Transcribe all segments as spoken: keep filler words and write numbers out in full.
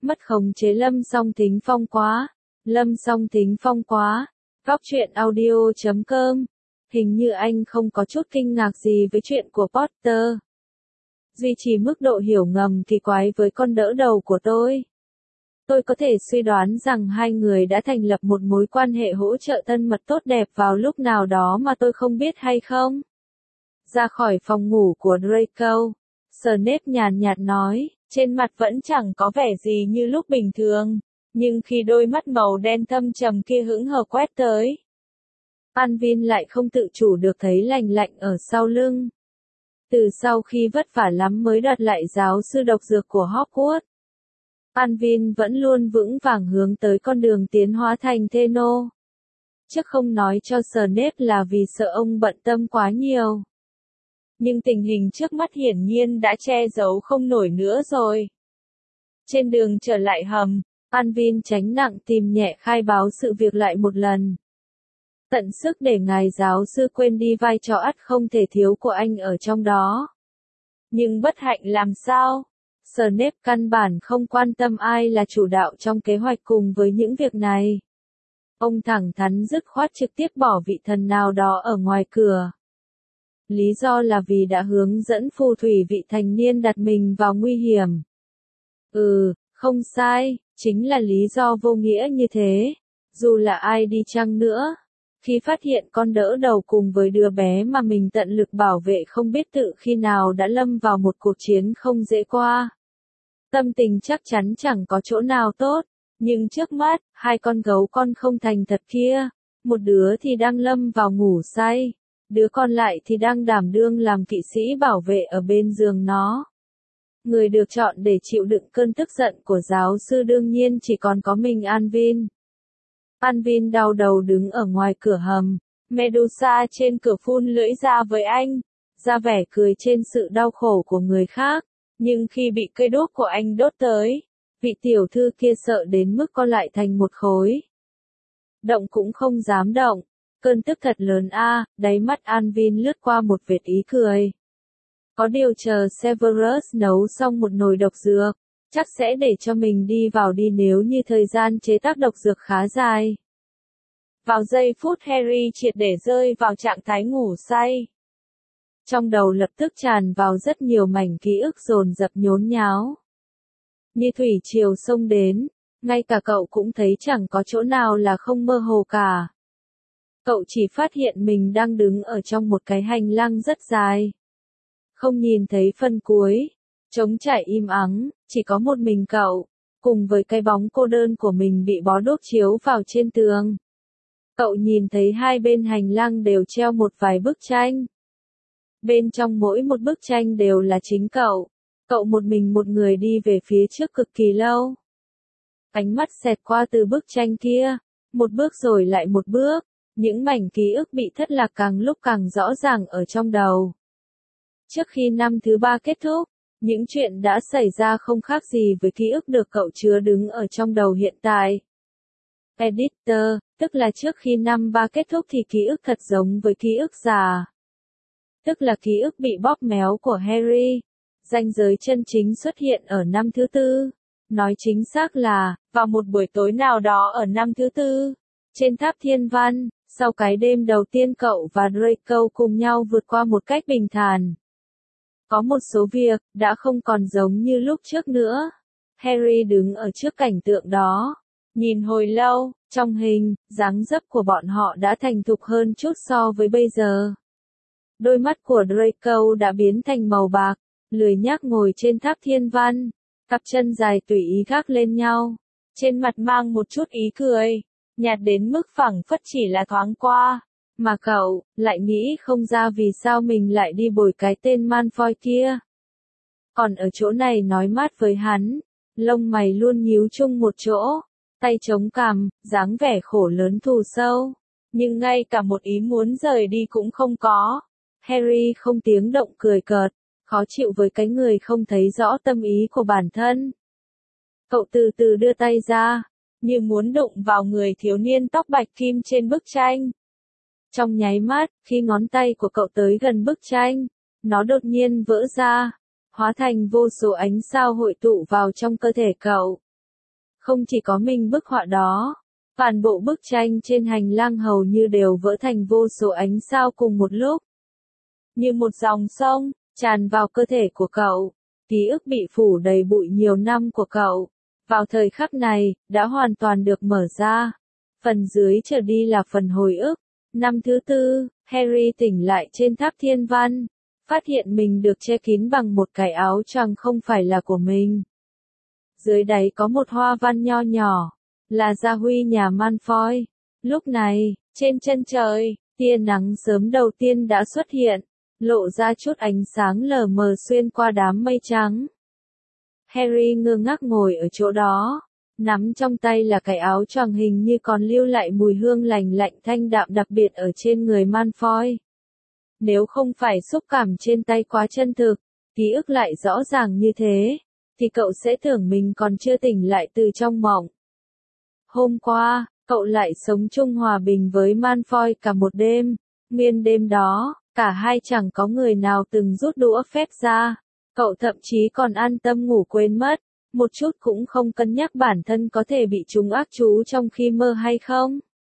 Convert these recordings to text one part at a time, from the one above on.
Mất khống chế Lâm Song Thính Phong quá. Lâm Song Thính Phong quá. Góc truyện audio chấm com. Hình như anh không có chút kinh ngạc gì với chuyện của Potter. Duy trì mức độ hiểu ngầm kỳ quái với con đỡ đầu của tôi. Tôi có thể suy đoán rằng hai người đã thành lập một mối quan hệ hỗ trợ thân mật tốt đẹp vào lúc nào đó mà tôi không biết hay không? Ra khỏi phòng ngủ của Draco, Snape nhàn nhạt nói, trên mặt vẫn chẳng có vẻ gì như lúc bình thường, nhưng khi đôi mắt màu đen thâm trầm kia hững hờ quét tới, Alvin lại không tự chủ được thấy lành lạnh ở sau lưng. Từ sau khi vất vả lắm mới đoạt lại giáo sư độc dược của Hogwarts, Alvin vẫn luôn vững vàng hướng tới con đường tiến hóa thành Tenno. Chứ không nói cho Snape là vì sợ ông bận tâm quá nhiều. Nhưng tình hình trước mắt hiển nhiên đã che giấu không nổi nữa rồi. Trên đường trở lại hầm, Alvin tránh nặng tìm nhẹ khai báo sự việc lại một lần. Tận sức để ngài giáo sư quên đi vai trò ắt không thể thiếu của anh ở trong đó. Nhưng bất hạnh làm sao? Snape căn bản không quan tâm ai là chủ đạo trong kế hoạch cùng với những việc này. Ông thẳng thắn dứt khoát trực tiếp bỏ vị thần nào đó ở ngoài cửa. Lý do là vì đã hướng dẫn phù thủy vị thành niên đặt mình vào nguy hiểm. Ừ, không sai, chính là lý do vô nghĩa như thế. Dù là ai đi chăng nữa, khi phát hiện con đỡ đầu cùng với đứa bé mà mình tận lực bảo vệ không biết tự khi nào đã lâm vào một cuộc chiến không dễ qua. Tâm tình chắc chắn chẳng có chỗ nào tốt, nhưng trước mắt, hai con gấu con không thành thật kia, một đứa thì đang lâm vào ngủ say, đứa còn lại thì đang đảm đương làm kỵ sĩ bảo vệ ở bên giường nó. Người được chọn để chịu đựng cơn tức giận của giáo sư đương nhiên chỉ còn có mình Alvin. Alvin đau đầu đứng ở ngoài cửa hầm, Medusa trên cửa phun lưỡi ra với anh, ra vẻ cười trên sự đau khổ của người khác, nhưng khi bị cây đuốc của anh đốt tới, vị tiểu thư kia sợ đến mức co lại thành một khối. Động cũng không dám động, cơn tức thật lớn a, à, đáy mắt Alvin lướt qua một vệt ý cười. Có điều chờ Severus nấu xong một nồi độc dược, chắc sẽ để cho mình đi vào đi nếu như thời gian chế tác độc dược khá dài. Vào giây phút Harry triệt để rơi vào trạng thái ngủ say. Trong đầu lập tức tràn vào rất nhiều mảnh ký ức dồn dập nhốn nháo. Như thủy triều xông đến, ngay cả cậu cũng thấy chẳng có chỗ nào là không mơ hồ cả. Cậu chỉ phát hiện mình đang đứng ở trong một cái hành lang rất dài. Không nhìn thấy phần cuối, trống trải im ắng, chỉ có một mình cậu, cùng với cái bóng cô đơn của mình bị bó đuốc chiếu vào trên tường. Cậu nhìn thấy hai bên hành lang đều treo một vài bức tranh. Bên trong mỗi một bức tranh đều là chính cậu. Cậu một mình một người đi về phía trước cực kỳ lâu. Ánh mắt xẹt qua từ bức tranh kia, một bước rồi lại một bước, những mảnh ký ức bị thất lạc càng lúc càng rõ ràng ở trong đầu. Trước khi năm thứ ba kết thúc, những chuyện đã xảy ra không khác gì với ký ức được cậu chứa đứng ở trong đầu hiện tại. Editor, tức là trước khi năm ba kết thúc thì ký ức thật giống với ký ức già. Tức là ký ức bị bóp méo của Harry. Ranh giới chân chính xuất hiện ở năm thứ tư. Nói chính xác là, vào một buổi tối nào đó ở năm thứ tư, trên tháp thiên văn, sau cái đêm đầu tiên cậu và Draco cùng nhau vượt qua một cách bình thản. Có một số việc, đã không còn giống như lúc trước nữa. Harry đứng ở trước cảnh tượng đó. Nhìn hồi lâu, trong hình, dáng dấp của bọn họ đã thành thục hơn chút so với bây giờ. Đôi mắt của Draco đã biến thành màu bạc, lười nhác ngồi trên tháp thiên văn, cặp chân dài tùy ý gác lên nhau, trên mặt mang một chút ý cười, nhạt đến mức phảng phất chỉ là thoáng qua, mà cậu lại nghĩ không ra vì sao mình lại đi bồi cái tên Malfoy kia. Còn ở chỗ này nói mát với hắn, lông mày luôn nhíu chung một chỗ, tay chống cằm, dáng vẻ khổ lớn thù sâu, nhưng ngay cả một ý muốn rời đi cũng không có. Harry không tiếng động cười cợt, khó chịu với cái người không thấy rõ tâm ý của bản thân. Cậu từ từ đưa tay ra, như muốn đụng vào người thiếu niên tóc bạch kim trên bức tranh. Trong nháy mắt, khi ngón tay của cậu tới gần bức tranh, nó đột nhiên vỡ ra, hóa thành vô số ánh sao hội tụ vào trong cơ thể cậu. Không chỉ có mình bức họa đó, toàn bộ bức tranh trên hành lang hầu như đều vỡ thành vô số ánh sao cùng một lúc. Như một dòng sông, tràn vào cơ thể của cậu. Ký ức bị phủ đầy bụi nhiều năm của cậu, vào thời khắc này, đã hoàn toàn được mở ra. Phần dưới trở đi là phần hồi ức. Năm thứ tư, Harry tỉnh lại trên tháp thiên văn, phát hiện mình được che kín bằng một cái áo choàng không phải là của mình. Dưới đáy có một hoa văn nho nhỏ, là gia huy nhà Malfoy. Lúc này, trên chân trời, tia nắng sớm đầu tiên đã xuất hiện, lộ ra chút ánh sáng lờ mờ xuyên qua đám mây trắng. Harry ngơ ngác ngồi ở chỗ đó, nắm trong tay là cái áo choàng hình như còn lưu lại mùi hương lành lạnh thanh đạm đặc biệt ở trên người Malfoy. Nếu không phải xúc cảm trên tay quá chân thực, ký ức lại rõ ràng như thế, thì cậu sẽ tưởng mình còn chưa tỉnh lại từ trong mộng. Hôm qua, cậu lại sống chung hòa bình với Malfoy cả một đêm, nguyên đêm đó, cả hai chẳng có người nào từng rút đũa phép ra, cậu thậm chí còn an tâm ngủ quên mất, một chút cũng không cân nhắc bản thân có thể bị chúng ác chú trong khi mơ hay không.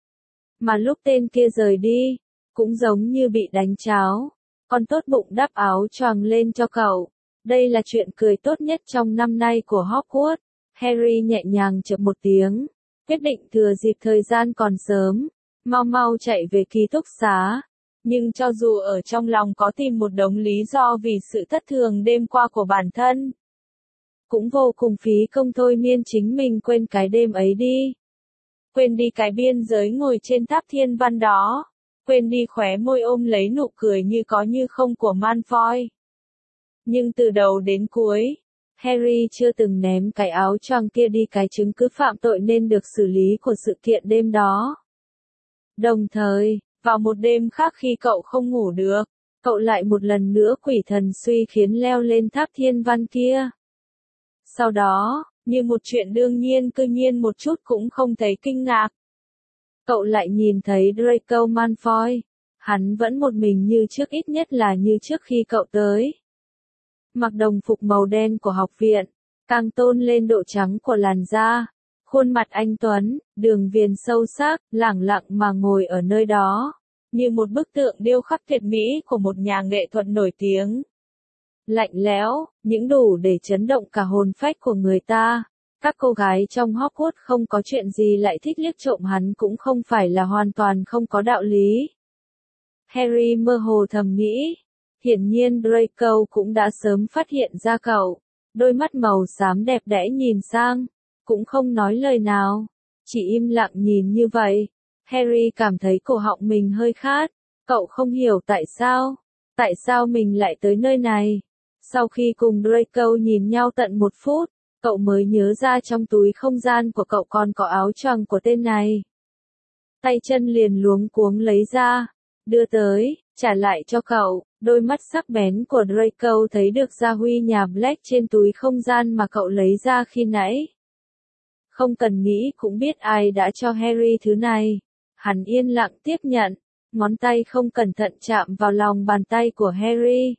Mà lúc tên kia rời đi, cũng giống như bị đánh cháo, còn tốt bụng đắp áo choàng lên cho cậu. Đây là chuyện cười tốt nhất trong năm nay của Hogwarts. Harry nhẹ nhàng chậm một tiếng, quyết định thừa dịp thời gian còn sớm, mau mau chạy về ký túc xá. Nhưng cho dù ở trong lòng có tìm một đống lý do vì sự thất thường đêm qua của bản thân, cũng vô cùng phí công thôi miên chính mình quên cái đêm ấy đi. Quên đi cái biên giới ngồi trên tháp thiên văn đó. Quên đi khóe môi ôm lấy nụ cười như có như không của Malfoy. Nhưng từ đầu đến cuối, Harry chưa từng ném cái áo choàng kia đi, cái chứng cứ phạm tội nên được xử lý của sự kiện đêm đó. Đồng thời, vào một đêm khác khi cậu không ngủ được, cậu lại một lần nữa quỷ thần suy khiến leo lên tháp thiên văn kia. Sau đó, như một chuyện đương nhiên cư nhiên một chút cũng không thấy kinh ngạc. Cậu lại nhìn thấy Draco Malfoy. Hắn vẫn một mình như trước, ít nhất là như trước khi cậu tới. Mặc đồng phục màu đen của học viện, càng tôn lên độ trắng của làn da. Khuôn mặt anh tuấn, đường viền sâu sắc, lẳng lặng mà ngồi ở nơi đó, như một bức tượng điêu khắc tuyệt mỹ của một nhà nghệ thuật nổi tiếng. Lạnh lẽo, những đủ để chấn động cả hồn phách của người ta. Các cô gái trong Hogwarts không có chuyện gì lại thích liếc trộm hắn cũng không phải là hoàn toàn không có đạo lý. Harry mơ hồ thầm nghĩ. Hiển nhiên Draco cũng đã sớm phát hiện ra cậu. Đôi mắt màu xám đẹp đẽ nhìn sang, cũng không nói lời nào, chỉ im lặng nhìn như vậy. Harry cảm thấy cổ họng mình hơi khát. Cậu không hiểu tại sao, tại sao mình lại tới nơi này. Sau khi cùng Draco nhìn nhau tận một phút, cậu mới nhớ ra trong túi không gian của cậu còn có áo choàng của tên này. Tay chân liền luống cuống lấy ra, đưa tới, trả lại cho cậu. Đôi mắt sắc bén của Draco thấy được gia huy nhà Black trên túi không gian mà cậu lấy ra khi nãy. Không cần nghĩ cũng biết ai đã cho Harry thứ này. Hắn yên lặng tiếp nhận, ngón tay không cẩn thận chạm vào lòng bàn tay của Harry.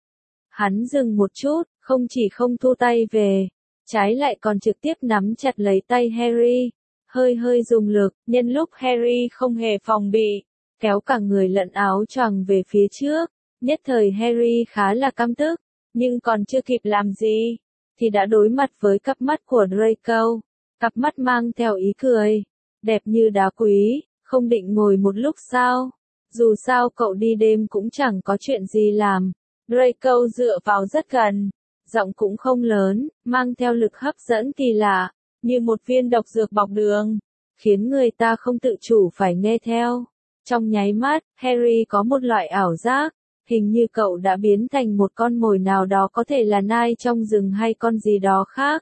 Hắn dừng một chút, không chỉ không thu tay về, trái lại còn trực tiếp nắm chặt lấy tay Harry, hơi hơi dùng lực, nhân lúc Harry không hề phòng bị, kéo cả người lẫn áo choàng về phía trước. Nhất thời Harry khá là căm tức, nhưng còn chưa kịp làm gì, thì đã đối mặt với cặp mắt của Draco, cặp mắt mang theo ý cười, đẹp như đá quý. Không định ngồi một lúc sao? Dù sao cậu đi đêm cũng chẳng có chuyện gì làm. Draco dựa vào rất gần, giọng cũng không lớn, mang theo lực hấp dẫn kỳ lạ, như một viên độc dược bọc đường, khiến người ta không tự chủ phải nghe theo. Trong nháy mắt, Harry có một loại ảo giác, hình như cậu đã biến thành một con mồi nào đó, có thể là nai trong rừng hay con gì đó khác.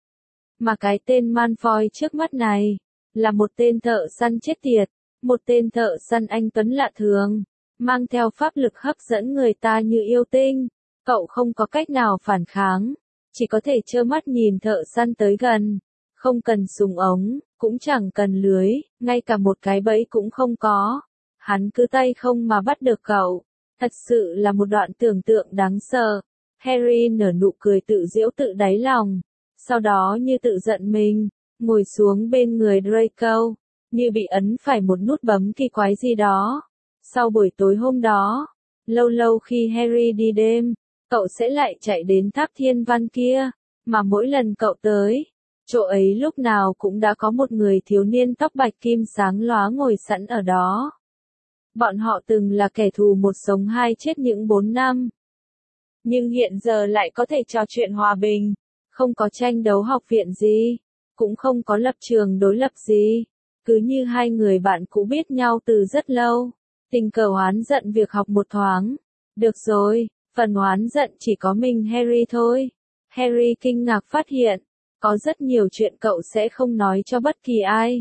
Mà cái tên Malfoy trước mắt này, là một tên thợ săn chết tiệt, một tên thợ săn anh tuấn lạ thường, mang theo pháp lực hấp dẫn người ta như yêu tinh. Cậu không có cách nào phản kháng, chỉ có thể trơ mắt nhìn thợ săn tới gần, không cần súng ống, cũng chẳng cần lưới, ngay cả một cái bẫy cũng không có. Hắn cứ tay không mà bắt được cậu. Thật sự là một đoạn tưởng tượng đáng sợ. Harry nở nụ cười tự giễu tự đáy lòng, sau đó như tự giận mình, ngồi xuống bên người Draco, như bị ấn phải một nút bấm kỳ quái gì đó. Sau buổi tối hôm đó, lâu lâu khi Harry đi đêm, cậu sẽ lại chạy đến tháp thiên văn kia, mà mỗi lần cậu tới, chỗ ấy lúc nào cũng đã có một người thiếu niên tóc bạch kim sáng lóa ngồi sẵn ở đó. Bọn họ từng là kẻ thù một sống hai chết những bốn năm. Nhưng hiện giờ lại có thể trò chuyện hòa bình, không có tranh đấu học viện gì, cũng không có lập trường đối lập gì, cứ như hai người bạn cũ biết nhau từ rất lâu, tình cờ oán giận việc học một thoáng. Được rồi, phần oán giận chỉ có mình Harry thôi. Harry kinh ngạc phát hiện, có rất nhiều chuyện cậu sẽ không nói cho bất kỳ ai.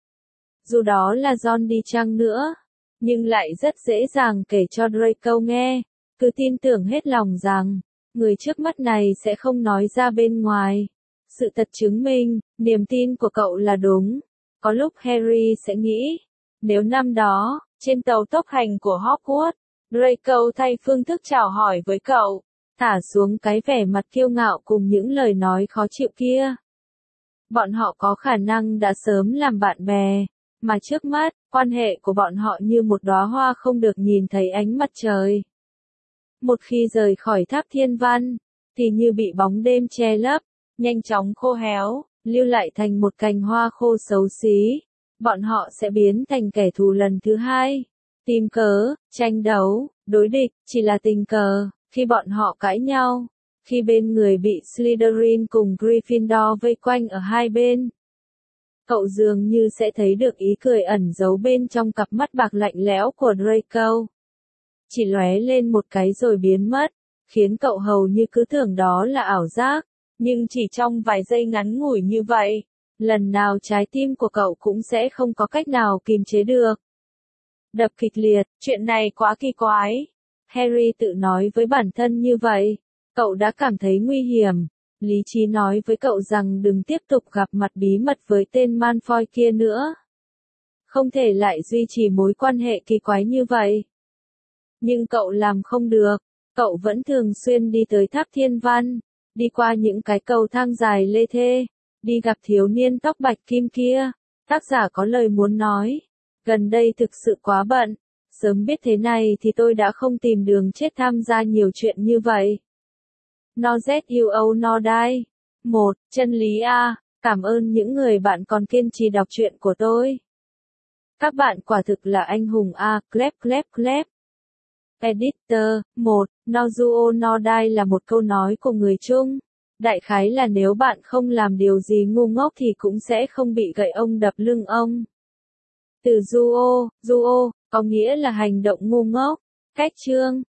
Dù đó là Ron đi chăng nữa, nhưng lại rất dễ dàng kể cho Draco nghe, cứ tin tưởng hết lòng rằng, người trước mắt này sẽ không nói ra bên ngoài. Sự thật chứng minh, niềm tin của cậu là đúng. Có lúc Harry sẽ nghĩ, nếu năm đó, trên tàu tốc hành của Hogwarts, Draco thay phương thức chào hỏi với cậu, thả xuống cái vẻ mặt kiêu ngạo cùng những lời nói khó chịu kia. Bọn họ có khả năng đã sớm làm bạn bè, mà trước mắt, quan hệ của bọn họ như một đóa hoa không được nhìn thấy ánh mặt trời. Một khi rời khỏi tháp thiên văn, thì như bị bóng đêm che lấp, nhanh chóng khô héo, lưu lại thành một cành hoa khô xấu xí. Bọn họ sẽ biến thành kẻ thù lần thứ hai. Tìm cớ, tranh đấu, đối địch, chỉ là tình cờ, khi bọn họ cãi nhau, khi bên người bị Slytherin cùng Gryffindor vây quanh ở hai bên. Cậu dường như sẽ thấy được ý cười ẩn giấu bên trong cặp mắt bạc lạnh lẽo của Draco. Chỉ lóe lên một cái rồi biến mất, khiến cậu hầu như cứ tưởng đó là ảo giác, nhưng chỉ trong vài giây ngắn ngủi như vậy, lần nào trái tim của cậu cũng sẽ không có cách nào kìm chế được. Đập kịch liệt, chuyện này quá kỳ quái. Harry tự nói với bản thân như vậy, cậu đã cảm thấy nguy hiểm. Lý trí nói với cậu rằng đừng tiếp tục gặp mặt bí mật với tên Malfoy kia nữa. Không thể lại duy trì mối quan hệ kỳ quái như vậy. Nhưng cậu làm không được, cậu vẫn thường xuyên đi tới tháp thiên văn, đi qua những cái cầu thang dài lê thê, đi gặp thiếu niên tóc bạch kim kia. Tác giả có lời muốn nói, gần đây thực sự quá bận, sớm biết thế này thì tôi đã không tìm đường chết tham gia nhiều chuyện như vậy. No Z U O No Die. một. Chân lý A, cảm ơn những người bạn còn kiên trì đọc truyện của tôi. Các bạn quả thực là anh hùng A, clap clap clap. Editor, một. No Zuo No Die là một câu nói của người Trung. Đại khái là nếu bạn không làm điều gì ngu ngốc thì cũng sẽ không bị gậy ông đập lưng ông. Từ Zuo, Zuo, có nghĩa là hành động ngu ngốc. Cách chương